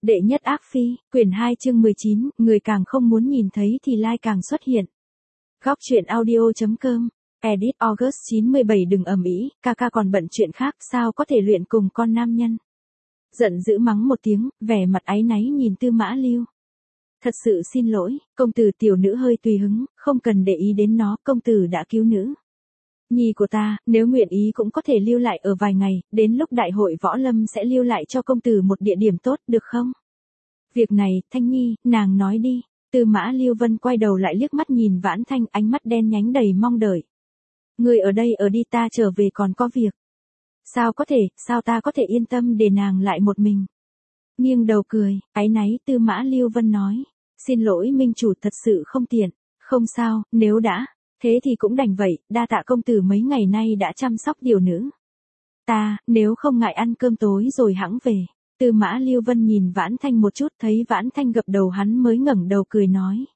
Đệ nhất ác phi, quyển 2 chương 19, người càng không muốn nhìn thấy thì lai càng xuất hiện. Góc truyện audio.com, edit August 9/17. Đừng ầm ĩ, ca còn bận chuyện khác, sao có thể luyện cùng con nam nhân. Giận dữ mắng một tiếng, vẻ mặt áy náy nhìn Tư Mã Lưu. Thật sự xin lỗi, công tử. Tiểu nữ hơi tùy hứng, không cần để ý đến nó, công tử đã cứu nữ nhi của ta, nếu nguyện ý cũng có thể lưu lại ở vài ngày, đến lúc đại hội võ lâm sẽ lưu lại cho công tử một địa điểm tốt, được không? Việc này, Thanh Nhi, nàng nói đi. Tư Mã Lưu Vân quay đầu lại liếc mắt nhìn Vãn Thanh, ánh mắt đen nhánh đầy mong đợi. Người ở đây ở đi, ta trở về còn có việc. Sao ta có thể yên tâm để nàng lại một mình? Nghiêng đầu cười, áy náy Tư Mã Lưu Vân nói. Xin lỗi minh chủ, thật sự không tiện. Không sao, nếu đã thế thì cũng đành vậy, đa tạ công tử mấy ngày nay đã chăm sóc điều nữ. Ta, nếu không ngại ăn cơm tối rồi hẵng về. Tư Mã Lưu Vân nhìn Vãn Thanh một chút, thấy Vãn Thanh gật đầu hắn mới ngẩng đầu cười nói.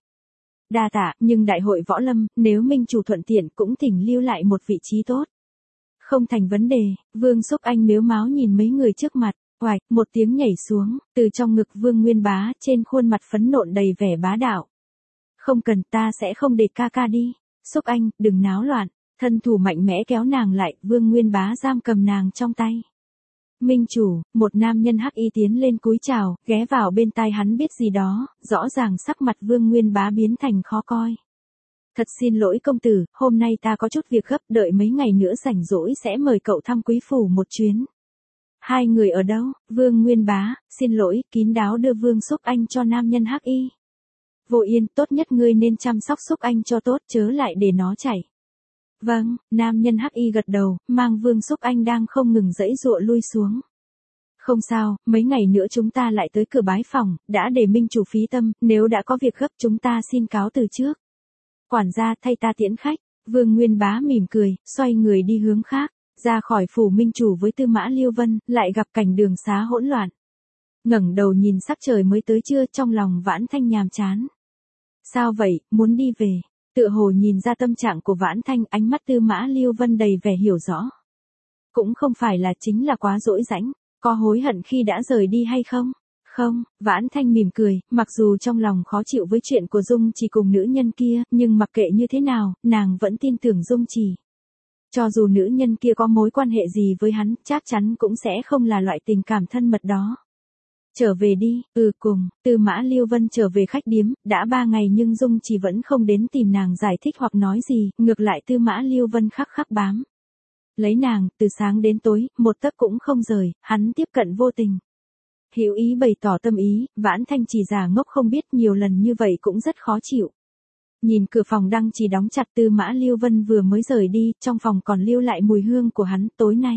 Đa tạ, nhưng đại hội võ lâm, nếu minh chủ thuận tiện cũng thỉnh lưu lại một vị trí tốt. Không thành vấn đề. Vương Xúc Anh mếu máo nhìn mấy người trước mặt, oạch, một tiếng nhảy xuống, từ trong ngực Vương Nguyên Bá, trên khuôn mặt phấn nộn đầy vẻ bá đạo. Không cần, ta sẽ không để ca đi. Xúc Anh, đừng náo loạn. Thân thủ mạnh mẽ kéo nàng lại, Vương Nguyên Bá giam cầm nàng trong tay. Minh chủ, một nam nhân hắc y tiến lên cúi chào, ghé vào bên tai hắn biết gì đó, rõ ràng sắc mặt Vương Nguyên Bá biến thành khó coi. Thật xin lỗi công tử, hôm nay ta có chút việc gấp, đợi mấy ngày nữa rảnh rỗi sẽ mời cậu thăm quý phủ một chuyến. Hai người ở đâu? Vương Nguyên Bá, xin lỗi, kín đáo đưa Vương Xúc Anh cho nam nhân hắc y. Vô Yên, tốt nhất ngươi nên chăm sóc Xúc Anh cho tốt, chớ lại để nó chảy. Vâng, nam nhân hắc y gật đầu, mang Vương Xúc Anh đang không ngừng giãy giụa lui xuống. Không sao, mấy ngày nữa chúng ta lại tới cửa bái phòng, đã để minh chủ phí tâm, nếu đã có việc gấp chúng ta xin cáo từ trước. Quản gia thay ta tiễn khách. Vương Nguyên Bá mỉm cười, xoay người đi hướng khác, ra khỏi phủ minh chủ với Tư Mã Lưu Vân, lại gặp cảnh đường xá hỗn loạn. Ngẩng đầu nhìn sắc trời mới tới trưa, trong lòng Vãn Thanh nhàm chán. Sao vậy, muốn đi về? Tựa hồ nhìn ra tâm trạng của Vãn Thanh, ánh mắt Tư Mã Lưu Vân đầy vẻ hiểu rõ. Cũng không phải là chính là quá dỗi dãnh, có hối hận khi đã rời đi hay không? Không, Vãn Thanh mỉm cười, mặc dù trong lòng khó chịu với chuyện của Dung Trì cùng nữ nhân kia, nhưng mặc kệ như thế nào, nàng vẫn tin tưởng Dung Trì. Cho dù nữ nhân kia có mối quan hệ gì với hắn, chắc chắn cũng sẽ không là loại tình cảm thân mật đó. Trở về đi, cùng, Tư Mã Lưu Vân trở về khách điếm, đã 3 ngày nhưng Dung Trì vẫn không đến tìm nàng giải thích hoặc nói gì, ngược lại Tư Mã Lưu Vân khắc bám. Lấy nàng, từ sáng đến tối, một tấc cũng không rời, hắn tiếp cận vô tình. Hữu ý bày tỏ tâm ý, Vãn Thanh chỉ giả ngốc không biết, nhiều lần như vậy cũng rất khó chịu. Nhìn cửa phòng đang chỉ đóng chặt, Tư Mã Lưu Vân vừa mới rời đi, trong phòng còn lưu lại mùi hương của hắn. Tối nay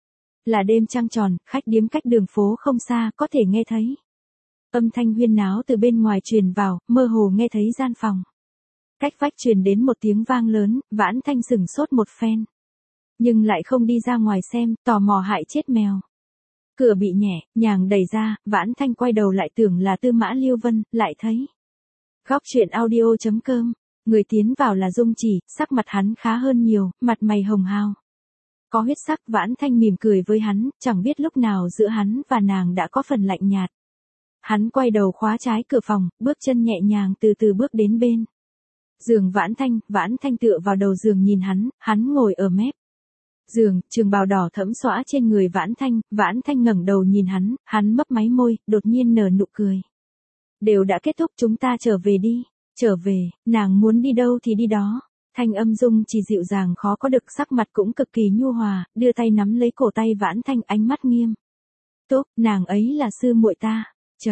là đêm trăng tròn, khách điếm cách đường phố không xa, có thể nghe thấy âm thanh huyên náo từ bên ngoài truyền vào, mơ hồ nghe thấy gian phòng cách vách truyền đến một tiếng vang lớn. Vãn Thanh sửng sốt một phen, nhưng lại không đi ra ngoài xem, tò mò hại chết mèo. Cửa bị nhẹ nhàng đẩy ra, Vãn Thanh quay đầu lại tưởng là Tư Mã Lưu Vân, lại thấy góc truyện audio.com, người tiến vào là Dung Trì, sắc mặt hắn khá hơn nhiều, mặt mày hồng hào, có huyết sắc. Vãn Thanh mỉm cười với hắn, chẳng biết lúc nào giữa hắn và nàng đã có phần lạnh nhạt. Hắn quay đầu khóa trái cửa phòng, bước chân nhẹ nhàng từ từ bước đến bên giường Vãn Thanh tựa vào đầu giường nhìn hắn ngồi ở mép giường, trường bào đỏ thẫm xõa trên người Vãn Thanh ngẩng đầu nhìn hắn mấp máy môi, đột nhiên nở nụ cười. Đều đã kết thúc, chúng ta trở về đi. Trở về, nàng muốn đi đâu thì đi đó. Thanh âm Dung chỉ dịu dàng khó có được, sắc mặt cũng cực kỳ nhu hòa, đưa tay nắm lấy cổ tay Vãn Thanh, ánh mắt nghiêm túc. Nàng ấy là sư muội ta.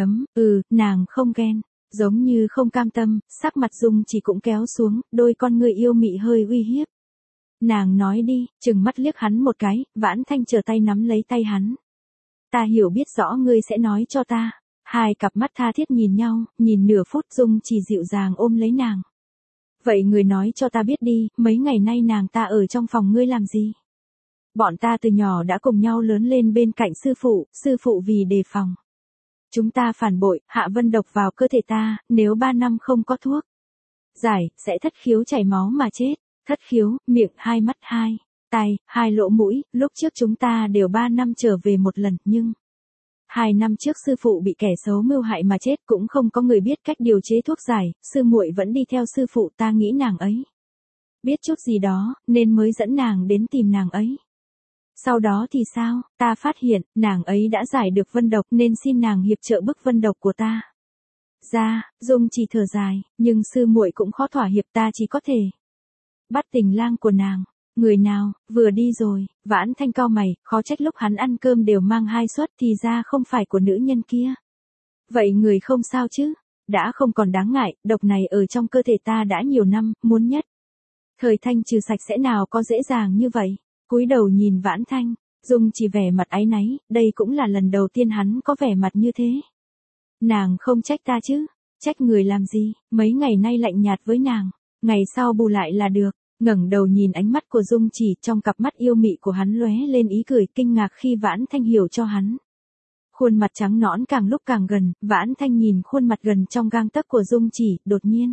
Nàng không ghen, giống như không cam tâm, sắc mặt Dung chỉ cũng kéo xuống, đôi con người yêu mị hơi uy hiếp. Nàng nói đi, trừng mắt liếc hắn một cái. Vãn Thanh trở tay nắm lấy tay hắn. Ta hiểu biết rõ ngươi sẽ nói cho ta. Hai cặp mắt tha thiết nhìn nhau, nhìn nửa phút Dung chỉ dịu dàng ôm lấy nàng. Vậy người nói cho ta biết đi, mấy ngày nay nàng ta ở trong phòng ngươi làm gì? Bọn ta từ nhỏ đã cùng nhau lớn lên bên cạnh sư phụ vì đề phòng chúng ta phản bội, hạ vân độc vào cơ thể ta, nếu 3 năm không có thuốc giải, sẽ thất khiếu chảy máu mà chết. Thất khiếu, miệng, 2 mắt, 2 tai, 2 lỗ mũi, lúc trước chúng ta đều 3 năm trở về một lần, nhưng 2 năm trước sư phụ bị kẻ xấu mưu hại mà chết, cũng không có người biết cách điều chế thuốc giải, sư muội vẫn đi theo sư phụ, ta nghĩ nàng ấy biết chút gì đó, nên mới dẫn nàng đến tìm nàng ấy. Sau đó thì sao, ta phát hiện, nàng ấy đã giải được vân độc nên xin nàng hiệp trợ bức vân độc của ta ra. Dung chỉ thở dài, nhưng sư muội cũng khó thỏa hiệp, ta chỉ có thể bắt tình lang của nàng. Người nào, vừa đi rồi, Vãn Thanh cau mày, khó trách lúc hắn ăn cơm đều mang 2 suất, thì ra không phải của nữ nhân kia. Vậy người không sao chứ, đã không còn đáng ngại, độc này ở trong cơ thể ta đã nhiều năm, muốn nhất thời thanh trừ sạch sẽ nào có dễ dàng như vậy. Cúi đầu nhìn Vãn Thanh, Dung chỉ vẻ mặt áy náy, đây cũng là lần đầu tiên hắn có vẻ mặt như thế. Nàng không trách ta chứ, trách người làm gì, mấy ngày nay lạnh nhạt với nàng, ngày sau bù lại là được. Ngẩng đầu nhìn ánh mắt của Dung chỉ, trong cặp mắt yêu mị của hắn lóe lên ý cười kinh ngạc khi Vãn Thanh hiểu cho hắn. Khuôn mặt trắng nõn càng lúc càng gần, Vãn Thanh nhìn khuôn mặt gần trong gang tấc của Dung chỉ, đột nhiên.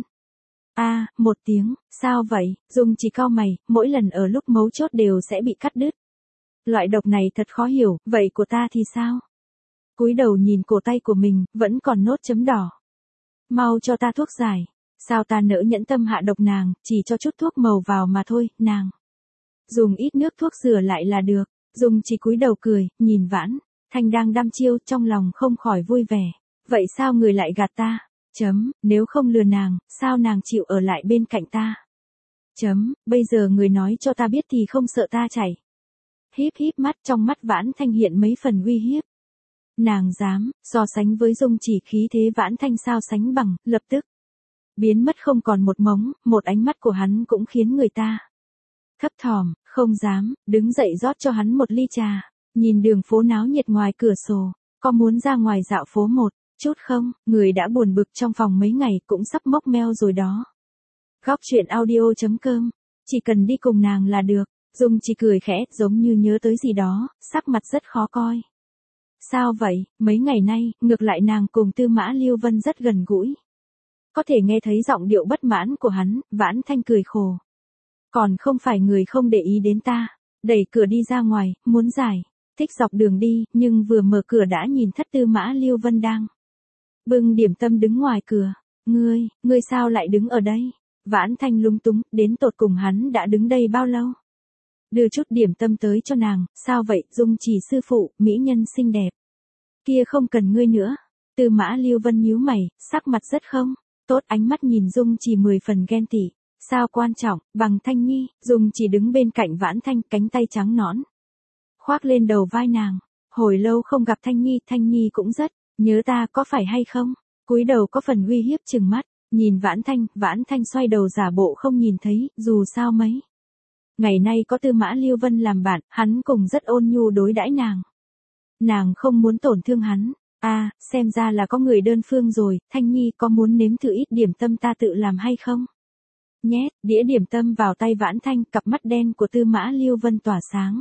Một tiếng, sao vậy? Dung chỉ cau mày, mỗi lần ở lúc mấu chốt đều sẽ bị cắt đứt. Loại độc này thật khó hiểu, vậy của ta thì sao? Cúi đầu nhìn cổ tay của mình, vẫn còn nốt chấm đỏ. Mau cho ta thuốc giải. Sao ta nỡ nhẫn tâm hạ độc nàng, chỉ cho chút thuốc màu vào mà thôi, nàng dùng ít nước thuốc rửa lại là được. Dung chỉ cúi đầu cười, nhìn Vãn Thanh đang đăm chiêu, trong lòng không khỏi vui vẻ. Vậy sao người lại gạt ta? Nếu không lừa nàng, sao nàng chịu ở lại bên cạnh ta? Bây giờ người nói cho ta biết thì không sợ ta chảy. Híp híp mắt, trong mắt Vãn Thanh hiện mấy phần uy hiếp. Nàng dám, so sánh với Dung chỉ, khí thế Vãn Thanh sao sánh bằng, lập tức biến mất không còn một mống, một ánh mắt của hắn cũng khiến người ta thấp thỏm, không dám, đứng dậy rót cho hắn một ly trà, nhìn đường phố náo nhiệt ngoài cửa sổ, có muốn ra ngoài dạo phố một chút không, người đã buồn bực trong phòng mấy ngày cũng sắp mốc meo rồi đó. Góc truyện audio.com, chỉ cần đi cùng nàng là được. Dung chỉ cười khẽ, giống như nhớ tới gì đó, sắc mặt rất khó coi. Sao vậy, mấy ngày nay, ngược lại nàng cùng Tư Mã Lưu Vân rất gần gũi. Có thể nghe thấy giọng điệu bất mãn của hắn, Vãn Thanh cười khổ. Còn không phải người không để ý đến ta, đẩy cửa đi ra ngoài, muốn giải thích dọc đường đi, nhưng vừa mở cửa đã nhìn thất Tư Mã Lưu Vân đang bưng điểm tâm đứng ngoài cửa. Ngươi sao lại đứng ở đây? Vãn Thanh lúng túng, đến tột cùng hắn đã đứng đây bao lâu? Đưa chút điểm tâm tới cho nàng, sao vậy? Dung chỉ sư phụ, mỹ nhân xinh đẹp kia không cần ngươi nữa. Tư Mã Lưu Vân nhíu mày, sắc mặt rất không tốt, ánh mắt nhìn Dung chỉ 10 phần ghen tị. Sao quan trọng, bằng Thanh Nhi? Dung chỉ đứng bên cạnh Vãn Thanh, cánh tay trắng nõn khoác lên đầu vai nàng. Hồi lâu không gặp Thanh Nhi cũng rất nhớ ta, có phải hay không? Cúi đầu có phần uy hiếp chừng mắt, nhìn Vãn Thanh xoay đầu giả bộ không nhìn thấy, dù sao mấy ngày nay có Tư Mã Lưu Vân làm bạn, hắn cùng rất ôn nhu đối đãi nàng. Nàng không muốn tổn thương hắn. Xem ra là có người đơn phương rồi, Thanh Nhi có muốn nếm thử ít điểm tâm ta tự làm hay không? Nhét đĩa điểm tâm vào tay Vãn Thanh, cặp mắt đen của Tư Mã Lưu Vân tỏa sáng.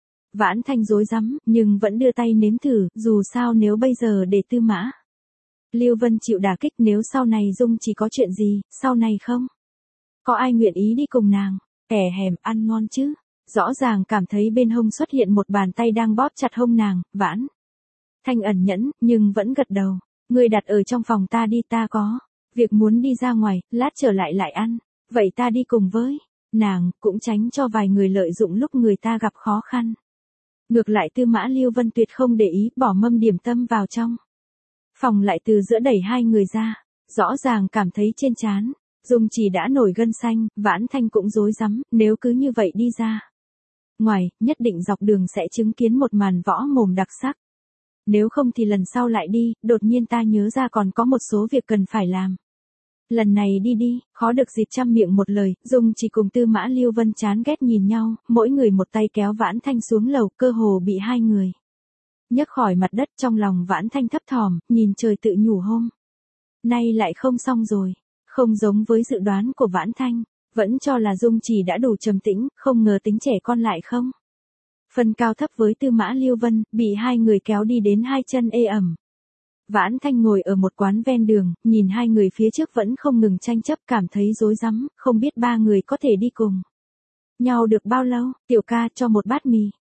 Vãn Thanh rối rắm, nhưng vẫn đưa tay nếm thử, dù sao nếu bây giờ để Tư Mã Lưu Vân chịu đả kích, nếu sau này Dung chỉ có chuyện gì, sau này không có ai nguyện ý đi cùng nàng. Kẻ hèm, ăn ngon chứ. Rõ ràng cảm thấy bên hông xuất hiện một bàn tay đang bóp chặt hông nàng. Vãn Thanh ẩn nhẫn, nhưng vẫn gật đầu. Ngươi đặt ở trong phòng ta đi, ta có việc muốn đi ra ngoài, lát trở lại ăn. Vậy ta đi cùng với nàng, cũng tránh cho vài người lợi dụng lúc người ta gặp khó khăn. Ngược lại Tư Mã Lưu Vân tuyệt không để ý, bỏ mâm điểm tâm vào trong phòng, lại từ giữa đẩy hai người ra. Rõ ràng cảm thấy trên trán Dung chỉ đã nổi gân xanh. Vãn Thanh cũng rối rắm, nếu cứ như vậy đi ra ngoài, nhất định dọc đường sẽ chứng kiến một màn võ mồm đặc sắc. Nếu không thì lần sau lại đi, đột nhiên ta nhớ ra còn có một số việc cần phải làm. Lần này đi, khó được dịp trăm miệng một lời. Dung chỉ cùng Tư Mã Lưu Vân chán ghét nhìn nhau, mỗi người một tay kéo Vãn Thanh xuống lầu, cơ hồ bị hai người nhấc khỏi mặt đất. Trong lòng Vãn Thanh thấp thỏm, nhìn trời tự nhủ hôm nay lại không xong rồi. Không giống với dự đoán của Vãn Thanh, vẫn cho là Dung chỉ đã đủ trầm tĩnh, không ngờ tính trẻ con lại không phân cao thấp với Tư Mã Lưu Vân, bị hai người kéo đi đến hai chân ê ẩm. Vãn Thanh ngồi ở một quán ven đường, nhìn hai người phía trước vẫn không ngừng tranh chấp, cảm thấy rối rắm, không biết ba người có thể đi cùng nhau được bao lâu. Tiểu ca, cho một bát mì.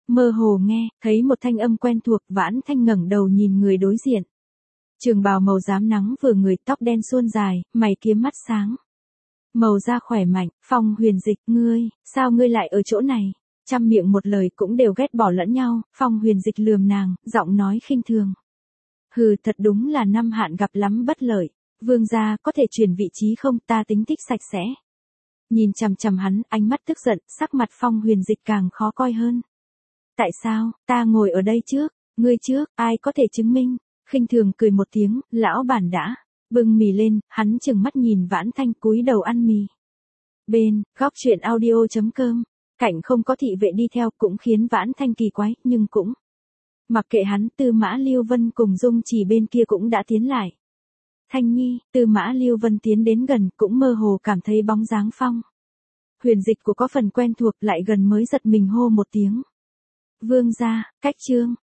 Mơ hồ nghe, thấy một thanh âm quen thuộc, Vãn Thanh ngẩng đầu nhìn người đối diện. Trường bào màu rám nắng vừa người, tóc đen suôn dài, mày kiếm mắt sáng. Màu da khỏe mạnh, Phong Huyền Dịch, ngươi, sao ngươi lại ở chỗ này? Trăm miệng một lời cũng đều ghét bỏ lẫn nhau, Phong Huyền Dịch lườm nàng, giọng nói khinh thường. Hừ, thật đúng là năm hạn gặp lắm bất lợi. Vương gia có thể chuyển vị trí không, ta tính thích sạch sẽ. Nhìn chằm chằm hắn, ánh mắt tức giận, sắc mặt Phong Huyền Dịch càng khó coi hơn. Tại sao, ta ngồi ở đây trước, ngươi trước, ai có thể chứng minh? Khinh thường cười một tiếng, lão bản đã bưng mì lên, hắn chừng mắt nhìn Vãn Thanh cúi đầu ăn mì. Bên, góc truyện audio.com, cảnh không có thị vệ đi theo cũng khiến Vãn Thanh kỳ quái, nhưng cũng mặc kệ hắn, Tư Mã Lưu Vân cùng Dung Chỉ bên kia cũng đã tiến lại. Thanh Nhi, Tư Mã Lưu Vân tiến đến gần, cũng mơ hồ cảm thấy bóng dáng Phong Huyền Dịch của có phần quen thuộc, lại gần mới giật mình hô một tiếng. Vương gia, cách chương.